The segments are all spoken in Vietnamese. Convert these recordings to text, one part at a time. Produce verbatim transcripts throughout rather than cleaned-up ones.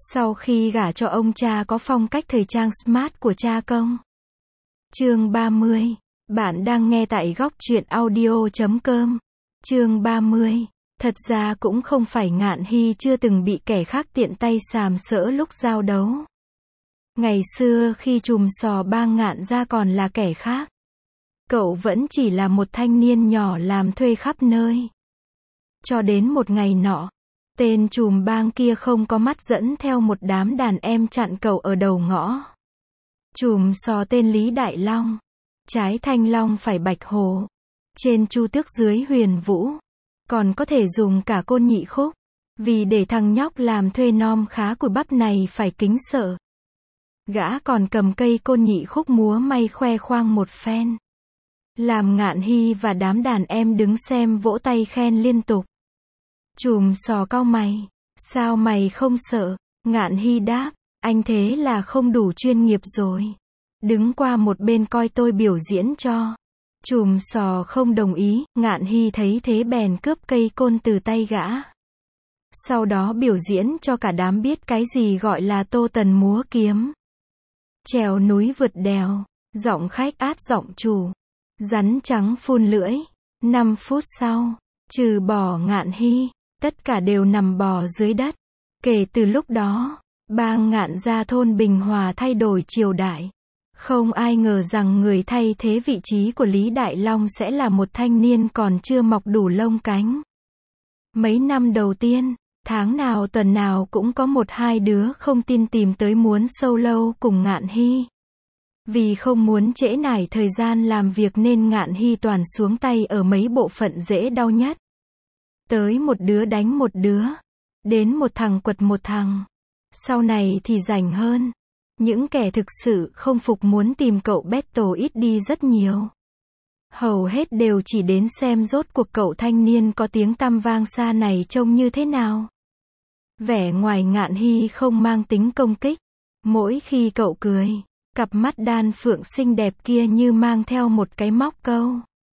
Sau khi gả cho ông cha có phong cách thời trang smart của cha công. Chương ba mươi. Bạn đang nghe tại góc truyện audio chấm com. Chương ba mươi. Thật ra cũng không phải Ngạn Hy chưa từng bị kẻ khác tiện tay sàm sỡ lúc giao đấu. Ngày xưa khi trùm sò bang Ngạn gia còn là kẻ khác, cậu vẫn chỉ là một thanh niên nhỏ làm thuê khắp nơi. Cho đến một ngày nọ, tên trùm bang kia không có mắt dẫn theo một đám đàn em chặn cậu ở đầu ngõ. Trùm sò tên Lý Đại Long, trái Thanh Long phải Bạch Hồ, trên Chu Tước dưới Huyền Vũ, còn có thể dùng cả Côn Nhị Khúc, vì để thằng nhóc làm thuê nom khá cùi bắp này phải kính sợ. Gã còn cầm cây Côn Nhị Khúc múa may khoe khoang một phen, làm Ngạn Hy và đám đàn em đứng xem vỗ tay khen liên tục. Trùm sò cau mày, sao mày không sợ? Ngạn Hy đáp, anh thế là không đủ chuyên nghiệp rồi. Đứng qua một bên coi tôi biểu diễn cho. Trùm sò không đồng ý, Ngạn Hy thấy thế bèn cướp cây côn từ tay gã. Sau đó biểu diễn cho cả đám biết cái gì gọi là tô tần múa kiếm. Trèo núi vượt đèo, giọng khách át giọng chủ. Rắn trắng phun lưỡi. Năm phút sau, trừ bỏ Ngạn Hy, tất cả đều nằm bò dưới đất. Kể từ lúc đó, bang Ngạn gia thôn Bình Hòa thay đổi triều đại. Không ai ngờ rằng người thay thế vị trí của Lý Đại Long sẽ là một thanh niên còn chưa mọc đủ lông cánh. Mấy năm đầu tiên, tháng nào tuần nào cũng có một hai đứa không tin tìm tới muốn solo cùng Ngạn Hy. Vì không muốn trễ nải thời gian làm việc nên Ngạn Hy toàn xuống tay ở mấy bộ phận dễ đau nhất. Tới một đứa đánh một đứa, đến một thằng quật một thằng. Sau này thì rảnh hơn. Những kẻ thực sự không phục muốn tìm cậu battle ít đi rất nhiều. Hầu hết đều chỉ đến xem rốt cuộc cậu thanh niên có tiếng tăm vang xa này trông như thế nào. Vẻ ngoài Ngạn Hy không mang tính công kích. Mỗi khi cậu cười, cặp mắt đan phượng xinh đẹp kia như mang theo một cái móc câu.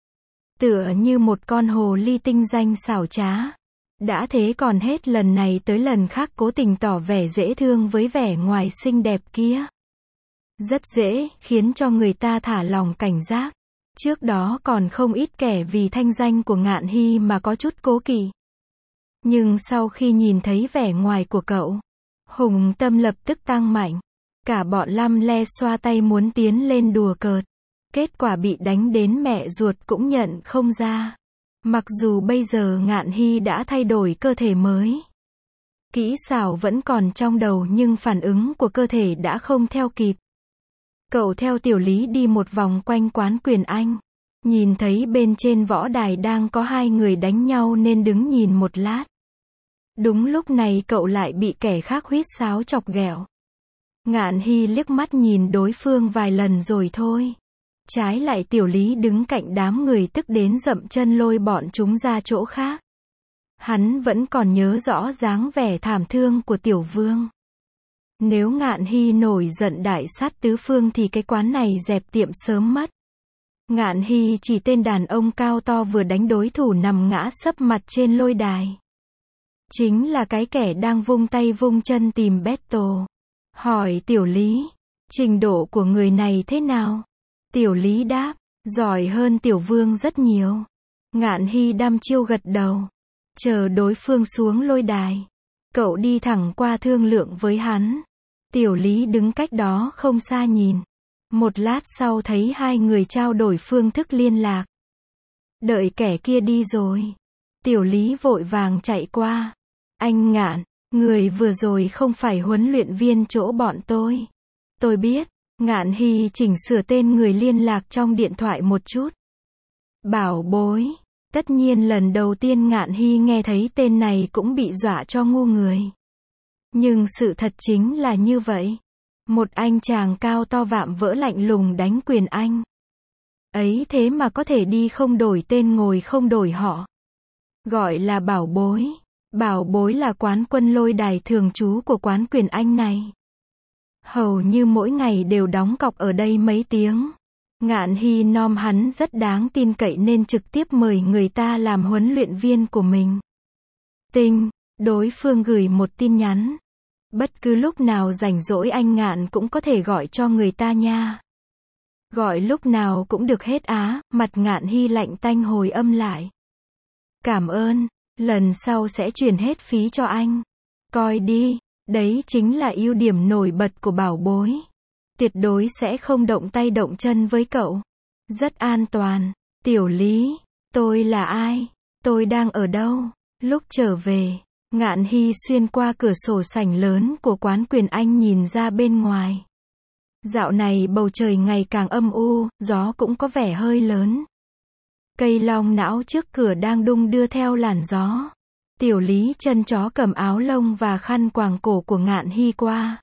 Tựa như một con hồ ly tinh danh xảo trá. Đã thế còn hết lần này tới lần khác cố tình tỏ vẻ dễ thương với vẻ ngoài xinh đẹp kia. Rất dễ khiến cho người ta thả lòng cảnh giác. Trước đó còn không ít kẻ vì thanh danh của Ngạn Hy mà có chút cố kỵ. Nhưng sau khi nhìn thấy vẻ ngoài của cậu, hùng tâm lập tức tăng mạnh. Cả bọn lăm le xoa tay muốn tiến lên đùa cợt. Kết quả bị đánh đến mẹ ruột cũng nhận không ra. Mặc dù bây giờ Ngạn Hy đã thay đổi cơ thể mới. Kỹ xảo vẫn còn trong đầu nhưng phản ứng của cơ thể đã không theo kịp. Cậu theo Tiểu Lý đi một vòng quanh quán quyền Anh. Nhìn thấy bên trên võ đài đang có hai người đánh nhau nên đứng nhìn một lát. Đúng lúc này cậu lại bị kẻ khác huýt sáo chọc ghẹo. Ngạn Hy liếc mắt nhìn đối phương vài lần rồi thôi. Trái lại Tiểu Lý đứng cạnh đám người tức đến dậm chân lôi bọn chúng ra chỗ khác. Hắn vẫn còn nhớ rõ dáng vẻ thảm thương của Tiểu Vương. Nếu Ngạn Hy nổi giận đại sát tứ phương thì cái quán này dẹp tiệm sớm mất. Ngạn Hy chỉ tên đàn ông cao to vừa đánh đối thủ nằm ngã sấp mặt trên lôi đài. Chính là cái kẻ đang vung tay vung chân tìm battle. Hỏi Tiểu Lý, trình độ của người này thế nào? Tiểu Lý đáp, giỏi hơn Tiểu Vương rất nhiều. Ngạn Hy đăm chiêu gật đầu. Chờ đối phương xuống lôi đài. Cậu đi thẳng qua thương lượng với hắn. Tiểu Lý đứng cách đó không xa nhìn. Một lát sau thấy hai người trao đổi phương thức liên lạc. Đợi kẻ kia đi rồi. Tiểu Lý vội vàng chạy qua. Anh Ngạn, người vừa rồi không phải huấn luyện viên chỗ bọn tôi. Tôi biết. Ngạn Hy chỉnh sửa tên người liên lạc trong điện thoại một chút. Bảo bối. Tất nhiên lần đầu tiên Ngạn Hy nghe thấy tên này cũng bị dọa cho ngu người. Nhưng sự thật chính là như vậy. Một anh chàng cao to vạm vỡ lạnh lùng đánh quyền Anh. Ấy thế mà có thể đi không đổi tên ngồi không đổi họ. Gọi là bảo bối. Bảo bối là quán quân lôi đài thường trú của quán quyền Anh này. Hầu như mỗi ngày đều đóng cọc ở đây mấy tiếng. Ngạn Hy nom hắn rất đáng tin cậy nên trực tiếp mời người ta làm huấn luyện viên của mình. Tinh, đối phương gửi một tin nhắn. Bất cứ lúc nào rảnh rỗi anh Ngạn cũng có thể gọi cho người ta nha. Gọi lúc nào cũng được hết á, mặt Ngạn Hy lạnh tanh hồi âm lại. Cảm ơn, lần sau sẽ chuyển hết phí cho anh. Coi đi, đấy chính là ưu điểm nổi bật của bảo bối. Tuyệt đối sẽ không động tay động chân với cậu. Rất an toàn. Tiểu Lý, tôi là ai? Tôi đang ở đâu? Lúc trở về, Ngạn Hy xuyên qua cửa sổ sảnh lớn của quán Quyền Anh nhìn ra bên ngoài. Dạo này bầu trời ngày càng âm u, gió cũng có vẻ hơi lớn. Cây long não trước cửa đang đung đưa theo làn gió. Tiểu Lý chân chó cầm áo lông và khăn quàng cổ của Ngạn Hy qua.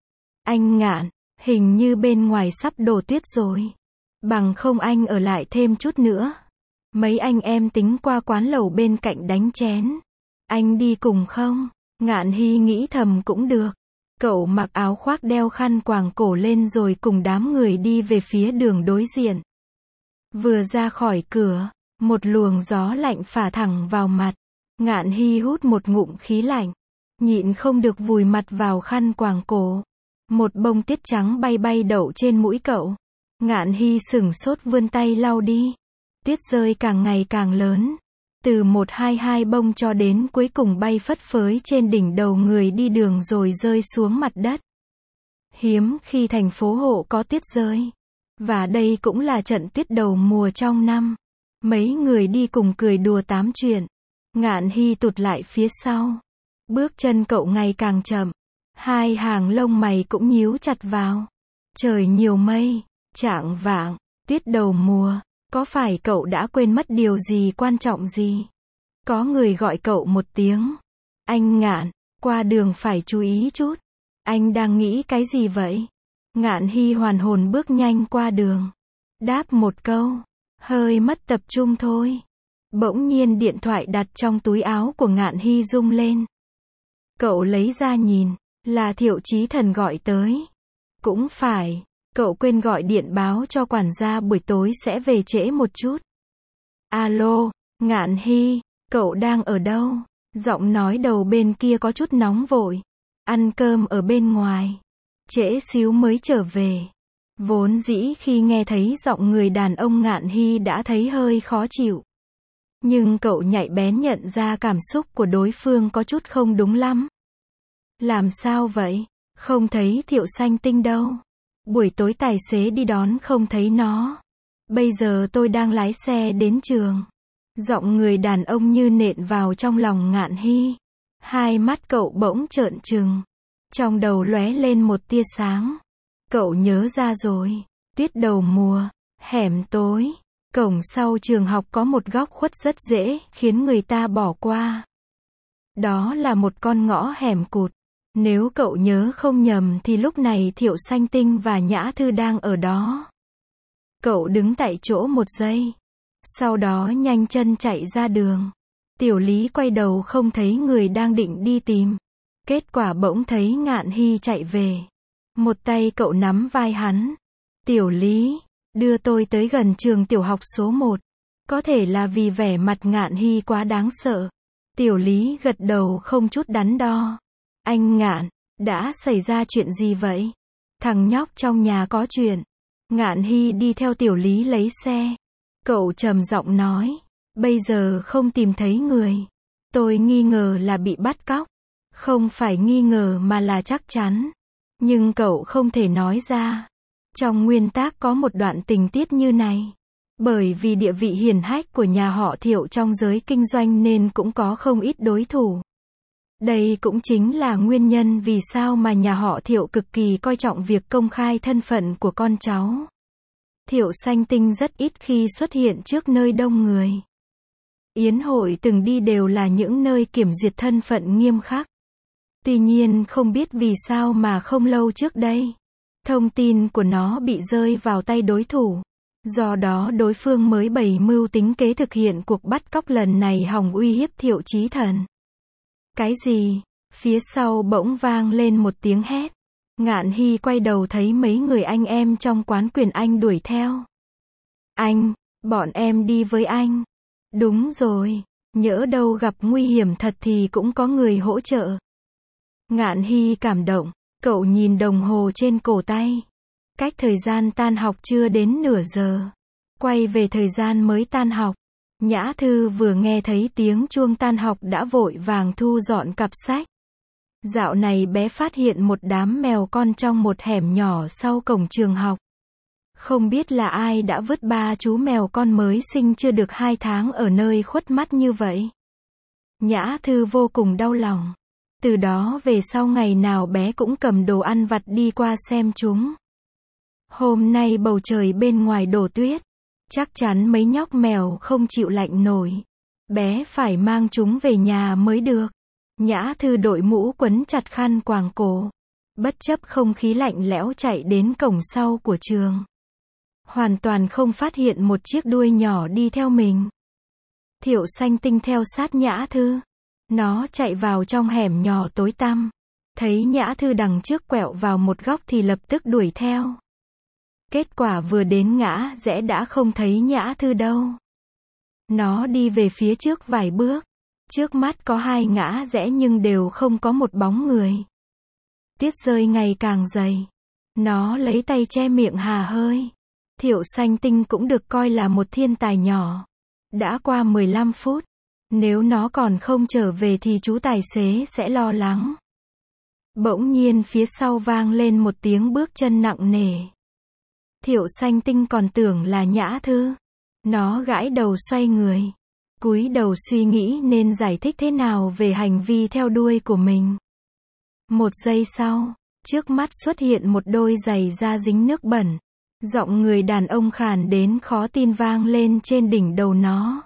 Anh Ngạn, hình như bên ngoài sắp đổ tuyết rồi. Bằng không anh ở lại thêm chút nữa. Mấy anh em tính qua quán lẩu bên cạnh đánh chén. Anh đi cùng không? Ngạn Hy nghĩ thầm cũng được. Cậu mặc áo khoác đeo khăn quàng cổ lên rồi cùng đám người đi về phía đường đối diện. Vừa ra khỏi cửa, một luồng gió lạnh phả thẳng vào mặt. Ngạn Hy hút một ngụm khí lạnh, nhịn không được vùi mặt vào khăn quàng cổ. Một bông tuyết trắng bay bay đậu trên mũi cậu. Ngạn Hy sửng sốt vươn tay lau đi. Tuyết rơi càng ngày càng lớn. Từ một hai hai bông cho đến cuối cùng bay phất phới trên đỉnh đầu người đi đường rồi rơi xuống mặt đất. Hiếm khi thành phố Hộ có tuyết rơi. Và đây cũng là trận tuyết đầu mùa trong năm. Mấy người đi cùng cười đùa tám chuyện. Ngạn Hy tụt lại phía sau. Bước chân cậu ngày càng chậm. Hai hàng lông mày cũng nhíu chặt vào. Trời nhiều mây, chạng vạng, tuyết đầu mùa. Có phải cậu đã quên mất điều gì quan trọng gì? Có người gọi cậu một tiếng. Anh Ngạn, qua đường phải chú ý chút. Anh đang nghĩ cái gì vậy? Ngạn Hy hoàn hồn bước nhanh qua đường. Đáp một câu. Hơi mất tập trung thôi. Bỗng nhiên điện thoại đặt trong túi áo của Ngạn Hy rung lên. Cậu lấy ra nhìn. Là Thiệu Chí Thần gọi tới. Cũng phải. Cậu quên gọi điện báo cho quản gia buổi tối sẽ về trễ một chút. Alo, Ngạn Hy, cậu đang ở đâu? Giọng nói đầu bên kia có chút nóng vội. Ăn cơm ở bên ngoài. Trễ xíu mới trở về. Vốn dĩ khi nghe thấy giọng người đàn ông Ngạn Hy đã thấy hơi khó chịu. Nhưng cậu nhạy bén nhận ra cảm xúc của đối phương có chút không đúng lắm. Làm sao vậy? Không thấy Thiệu Sanh Tinh đâu. Buổi tối tài xế đi đón không thấy nó. Bây giờ tôi đang lái xe đến trường. Giọng người đàn ông như nện vào trong lòng Ngạn Hy. Hai mắt cậu bỗng trợn trừng. Trong đầu lóe lên một tia sáng. Cậu nhớ ra rồi. Tuyết đầu mùa, hẻm tối. Cổng sau trường học có một góc khuất rất dễ khiến người ta bỏ qua. Đó là một con ngõ hẻm cụt. Nếu cậu nhớ không nhầm thì lúc này Thiệu Sanh Tinh và Nhã Thư đang ở đó. Cậu đứng tại chỗ một giây. Sau đó nhanh chân chạy ra đường. Tiểu Lý quay đầu không thấy người đang định đi tìm. Kết quả bỗng thấy Ngạn Hy chạy về. Một tay cậu nắm vai hắn. Tiểu Lý, đưa tôi tới gần trường tiểu học số một. Có thể là vì vẻ mặt Ngạn Hy quá đáng sợ. Tiểu Lý gật đầu không chút đắn đo. Anh Ngạn, đã xảy ra chuyện gì vậy? Thằng nhóc trong nhà có chuyện. Ngạn Hy đi theo Tiểu Lý lấy xe. Cậu trầm giọng nói. Bây giờ không tìm thấy người. Tôi nghi ngờ là bị bắt cóc. Không phải nghi ngờ mà là chắc chắn. Nhưng cậu không thể nói ra. Trong nguyên tác có một đoạn tình tiết như này. Bởi vì địa vị hiển hách của nhà họ Thiệu trong giới kinh doanh nên cũng có không ít đối thủ. Đây cũng chính là nguyên nhân vì sao mà nhà họ Thiệu cực kỳ coi trọng việc công khai thân phận của con cháu. Thiệu Sanh Tinh rất ít khi xuất hiện trước nơi đông người. Yến hội từng đi đều là những nơi kiểm duyệt thân phận nghiêm khắc. Tuy nhiên không biết vì sao mà không lâu trước đây, thông tin của nó bị rơi vào tay đối thủ. Do đó đối phương mới bày mưu tính kế thực hiện cuộc bắt cóc lần này hòng uy hiếp Thiệu Chí Thần. Cái gì? Phía sau bỗng vang lên một tiếng hét. Ngạn Hy quay đầu thấy mấy người anh em trong quán Quyền Anh đuổi theo. Anh, bọn em đi với anh. Đúng rồi, nhỡ đâu gặp nguy hiểm thật thì cũng có người hỗ trợ. Ngạn Hy cảm động, cậu nhìn đồng hồ trên cổ tay. Cách thời gian tan học chưa đến nửa giờ. Quay về thời gian mới tan học. Nhã Thư vừa nghe thấy tiếng chuông tan học đã vội vàng thu dọn cặp sách. Dạo này bé phát hiện một đám mèo con trong một hẻm nhỏ sau cổng trường học. Không biết là ai đã vứt ba chú mèo con mới sinh chưa được hai tháng ở nơi khuất mắt như vậy. Nhã Thư vô cùng đau lòng. Từ đó về sau ngày nào bé cũng cầm đồ ăn vặt đi qua xem chúng. Hôm nay bầu trời bên ngoài đổ tuyết. Chắc chắn mấy nhóc mèo không chịu lạnh nổi. Bé phải mang chúng về nhà mới được. Nhã Thư đội mũ quấn chặt khăn quàng cổ. Bất chấp không khí lạnh lẽo chạy đến cổng sau của trường. Hoàn toàn không phát hiện một chiếc đuôi nhỏ đi theo mình. Thiệu Xanh Tinh theo sát Nhã Thư. Nó chạy vào trong hẻm nhỏ tối tăm. Thấy Nhã Thư đằng trước quẹo vào một góc thì lập tức đuổi theo. Kết quả vừa đến ngã rẽ đã không thấy Nhã Thư đâu. Nó đi về phía trước vài bước. Trước mắt có hai ngã rẽ nhưng đều không có một bóng người. Tiết rơi ngày càng dày. Nó lấy tay che miệng hà hơi. Thiệu Xanh Tinh cũng được coi là một thiên tài nhỏ. Đã qua mười lăm phút. Nếu nó còn không trở về thì chú tài xế sẽ lo lắng. Bỗng nhiên phía sau vang lên một tiếng bước chân nặng nề. Thiệu Xanh Tinh còn tưởng là Nhã Thư. Nó gãi đầu xoay người. Cúi đầu suy nghĩ nên giải thích thế nào về hành vi theo đuôi của mình. Một giây sau, trước mắt xuất hiện một đôi giày da dính nước bẩn. Giọng người đàn ông khàn đến khó tin vang lên trên đỉnh đầu nó.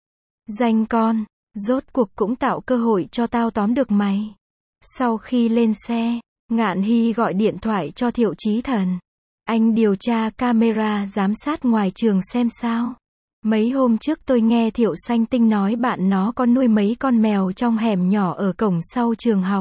Danh con, rốt cuộc cũng tạo cơ hội cho tao tóm được mày. Sau khi lên xe, Ngạn Hy gọi điện thoại cho Thiệu Chí Thần. Anh điều tra camera giám sát ngoài trường xem sao. Mấy hôm trước tôi nghe Thiệu Xanh Tinh nói bạn nó có nuôi mấy con mèo trong hẻm nhỏ ở cổng sau trường học.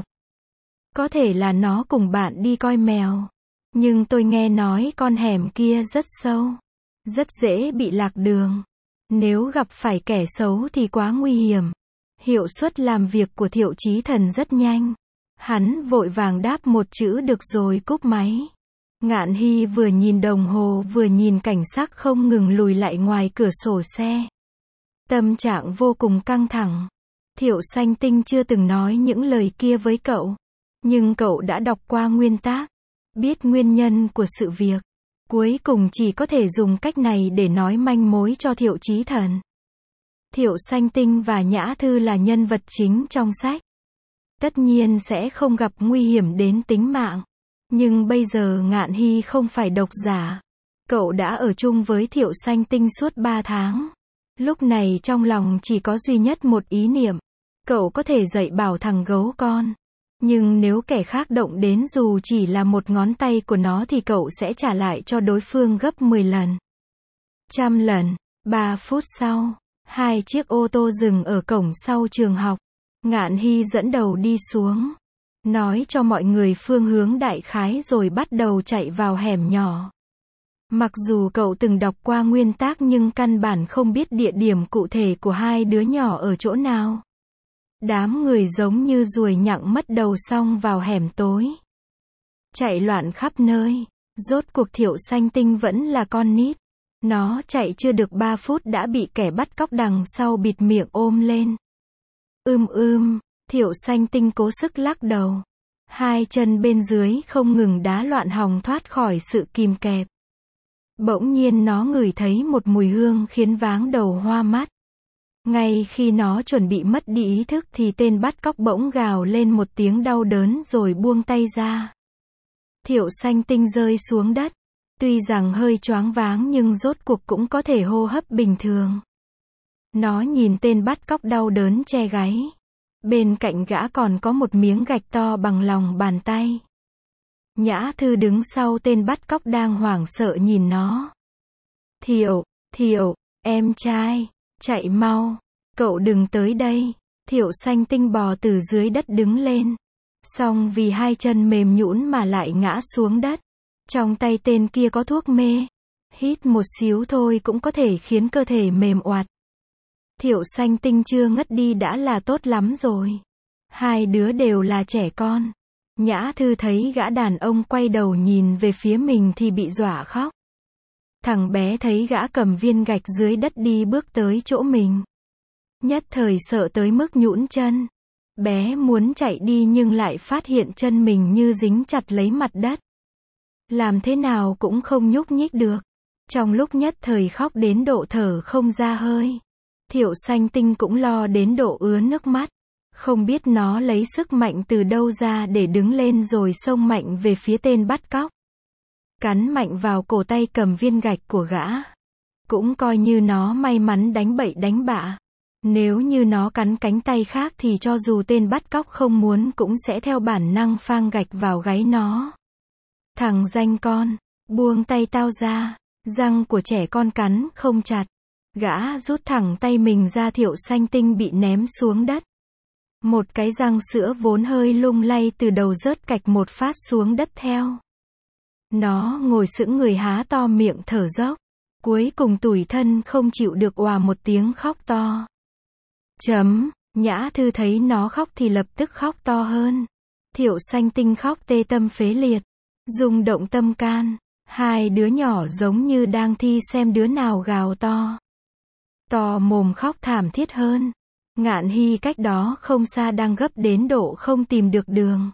Có thể là nó cùng bạn đi coi mèo. Nhưng tôi nghe nói con hẻm kia rất sâu. Rất dễ bị lạc đường. Nếu gặp phải kẻ xấu thì quá nguy hiểm. Hiệu suất làm việc của Thiệu Chí Thần rất nhanh. Hắn vội vàng đáp một chữ được rồi cúp máy. Ngạn Hy vừa nhìn đồng hồ vừa nhìn cảnh sắc không ngừng lùi lại ngoài cửa sổ xe. Tâm trạng vô cùng căng thẳng. Thiệu Xanh Tinh chưa từng nói những lời kia với cậu. Nhưng cậu đã đọc qua nguyên tác. Biết nguyên nhân của sự việc. Cuối cùng chỉ có thể dùng cách này để nói manh mối cho Thiệu Chí Thần. Thiệu Xanh Tinh và Nhã Thư là nhân vật chính trong sách. Tất nhiên sẽ không gặp nguy hiểm đến tính mạng. Nhưng bây giờ Ngạn Hy không phải độc giả. Cậu đã ở chung với Thiệu Xanh Tinh suốt ba tháng. Lúc này trong lòng chỉ có duy nhất một ý niệm. Cậu có thể dạy bảo thằng gấu con. Nhưng nếu kẻ khác động đến dù chỉ là một ngón tay của nó thì cậu sẽ trả lại cho đối phương gấp mười lần. Trăm lần. Ba phút sau, hai chiếc ô tô dừng ở cổng sau trường học. Ngạn Hy dẫn đầu đi xuống. Nói cho mọi người phương hướng đại khái rồi bắt đầu chạy vào hẻm nhỏ. Mặc dù cậu từng đọc qua nguyên tác nhưng căn bản không biết địa điểm cụ thể của hai đứa nhỏ ở chỗ nào. Đám người giống như ruồi nhặng mất đầu xong vào hẻm tối. Chạy loạn khắp nơi. Rốt cuộc Thiệu Xanh Tinh vẫn là con nít. Nó chạy chưa được ba phút đã bị kẻ bắt cóc đằng sau bịt miệng ôm lên. Ưm ưm, Thiệu Xanh Tinh cố sức lắc đầu. Hai chân bên dưới không ngừng đá loạn hòng thoát khỏi sự kìm kẹp. Bỗng nhiên nó ngửi thấy một mùi hương khiến váng đầu hoa mắt. Ngay khi nó chuẩn bị mất đi ý thức thì tên bắt cóc bỗng gào lên một tiếng đau đớn rồi buông tay ra. Thiệu Xanh Tinh rơi xuống đất. Tuy rằng hơi choáng váng nhưng rốt cuộc cũng có thể hô hấp bình thường. Nó nhìn tên bắt cóc đau đớn che gáy. Bên cạnh gã còn có một miếng gạch to bằng lòng bàn tay. Nhã Thư đứng sau tên bắt cóc đang hoảng sợ nhìn nó. Thiệu, Thiệu, em trai, chạy mau, cậu đừng tới đây. Thiệu Xanh Tinh bò từ dưới đất đứng lên. Xong vì hai chân mềm nhũn mà lại ngã xuống đất. Trong tay tên kia có thuốc mê. Hít một xíu thôi cũng có thể khiến cơ thể mềm oạt. Thiệu Xanh Tinh chưa ngất đi đã là tốt lắm rồi. Hai đứa đều là trẻ con. Nhã Thư thấy gã đàn ông quay đầu nhìn về phía mình thì bị dọa khóc. Thằng bé thấy gã cầm viên gạch dưới đất đi bước tới chỗ mình. Nhất thời sợ tới mức nhũn chân. Bé muốn chạy đi nhưng lại phát hiện chân mình như dính chặt lấy mặt đất. Làm thế nào cũng không nhúc nhích được. Trong lúc nhất thời khóc đến độ thở không ra hơi. Thiệu Sanh Tinh cũng lo đến độ ứa nước mắt. Không biết nó lấy sức mạnh từ đâu ra để đứng lên rồi xông mạnh về phía tên bắt cóc. Cắn mạnh vào cổ tay cầm viên gạch của gã. Cũng coi như nó may mắn đánh bậy đánh bạ. Nếu như nó cắn cánh tay khác thì cho dù tên bắt cóc không muốn cũng sẽ theo bản năng phang gạch vào gáy nó. Thằng danh con, buông tay tao ra, răng của trẻ con cắn không chặt. Gã rút thẳng tay mình ra. Thiệu Sanh Tinh bị ném xuống đất. Một cái răng sữa vốn hơi lung lay từ đầu rớt cạch một phát xuống đất theo. Nó ngồi sững người há to miệng thở dốc. Cuối cùng tủi thân không chịu được òa một tiếng khóc to. Chấm, Nhã Thư thấy nó khóc thì lập tức khóc to hơn. Thiệu Sanh Tinh khóc tê tâm phế liệt, rung động tâm can. Hai đứa nhỏ giống như đang thi xem đứa nào gào to. To mồm khóc thảm thiết hơn. Ngạn Hy cách đó không xa đang gấp đến độ không tìm được đường.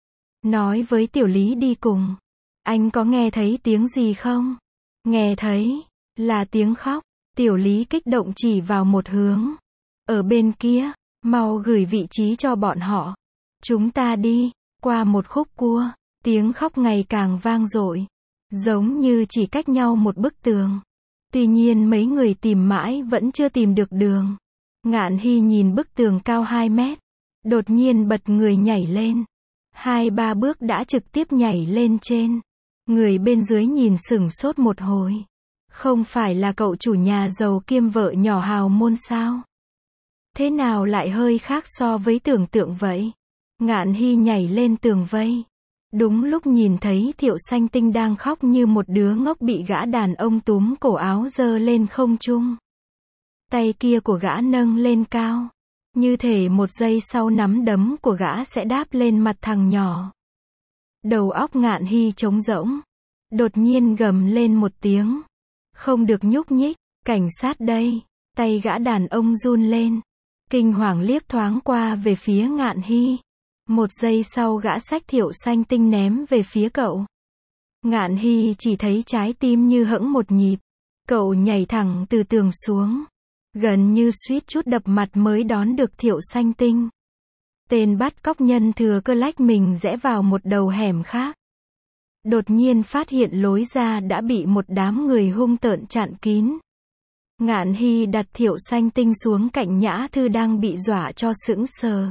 Nói với Tiểu Lý đi cùng. Anh có nghe thấy tiếng gì không? Nghe thấy, là tiếng khóc. Tiểu Lý kích động chỉ vào một hướng. Ở bên kia, mau gửi vị trí cho bọn họ. Chúng ta đi, qua một khúc cua, tiếng khóc ngày càng vang dội. Giống như chỉ cách nhau một bức tường. Tuy nhiên mấy người tìm mãi vẫn chưa tìm được đường. Ngạn Hy nhìn bức tường cao hai mét. Đột nhiên bật người nhảy lên. Hai ba bước đã trực tiếp nhảy lên trên. Người bên dưới nhìn sửng sốt một hồi. Không phải là cậu chủ nhà giàu kiêm vợ nhỏ hào môn sao? Thế nào lại hơi khác so với tưởng tượng vậy? Ngạn Hy nhảy lên tường vây. Đúng lúc nhìn thấy Thiệu Sanh Tinh đang khóc như một đứa ngốc bị gã đàn ông túm cổ áo giơ lên không trung. Tay kia của gã nâng lên cao. Như thể một giây sau nắm đấm của gã sẽ đáp lên mặt thằng nhỏ. Đầu óc Ngạn Hy trống rỗng. Đột nhiên gầm lên một tiếng. Không được nhúc nhích, cảnh sát đây. Tay gã đàn ông run lên. Kinh hoàng liếc thoáng qua về phía Ngạn Hy. Một giây sau gã xách Thiệu Sanh Tinh ném về phía cậu. Ngạn Hy chỉ thấy trái tim như hẫng một nhịp. Cậu nhảy thẳng từ tường xuống. Gần như suýt chút đập mặt mới đón được Thiệu Sanh Tinh. Tên bắt cóc nhân thừa cơ lách mình rẽ vào một đầu hẻm khác. Đột nhiên phát hiện lối ra đã bị một đám người hung tợn chặn kín. Ngạn Hy đặt Thiệu Sanh Tinh xuống cạnh Nhã Thư đang bị dọa cho sững sờ.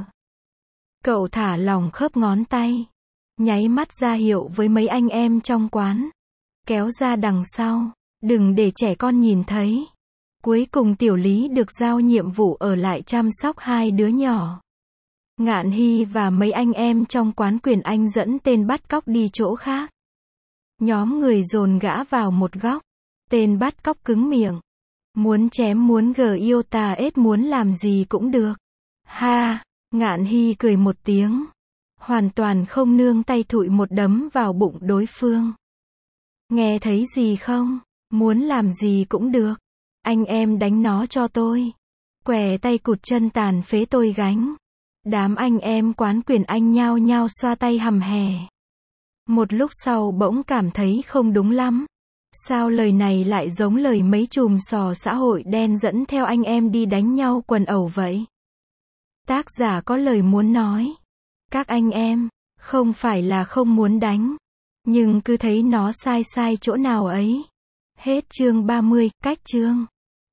Cậu thả lỏng khớp ngón tay. Nháy mắt ra hiệu với mấy anh em trong quán. Kéo ra đằng sau. Đừng để trẻ con nhìn thấy. Cuối cùng Tiểu Lý được giao nhiệm vụ ở lại chăm sóc hai đứa nhỏ. Ngạn Hy và mấy anh em trong quán Quyền Anh dẫn tên bắt cóc đi chỗ khác. Nhóm người dồn gã vào một góc. Tên bắt cóc cứng miệng. Muốn chém muốn gờ yêu tà ết muốn làm gì cũng được. Ha! Ngạn Hy cười một tiếng. Hoàn toàn không nương tay thụi một đấm vào bụng đối phương. Nghe thấy gì không? Muốn làm gì cũng được. Anh em đánh nó cho tôi. Què tay cụt chân tàn phế tôi gánh. Đám anh em quán Quyền Anh nhao nhao xoa tay hầm hè. Một lúc sau bỗng cảm thấy không đúng lắm. Sao lời này lại giống lời mấy chùm sò xã hội đen dẫn theo anh em đi đánh nhau quần ẩu vậy? Tác giả có lời muốn nói. Các anh em, không phải là không muốn đánh. Nhưng cứ thấy nó sai sai chỗ nào ấy. Hết chương ba mươi, cách chương.